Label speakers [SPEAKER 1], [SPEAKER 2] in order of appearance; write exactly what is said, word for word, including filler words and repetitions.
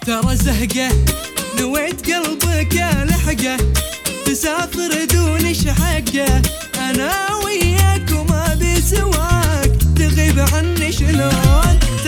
[SPEAKER 1] ترى زهقه نويت قلبك لحقه تسافر دون شحقه. أنا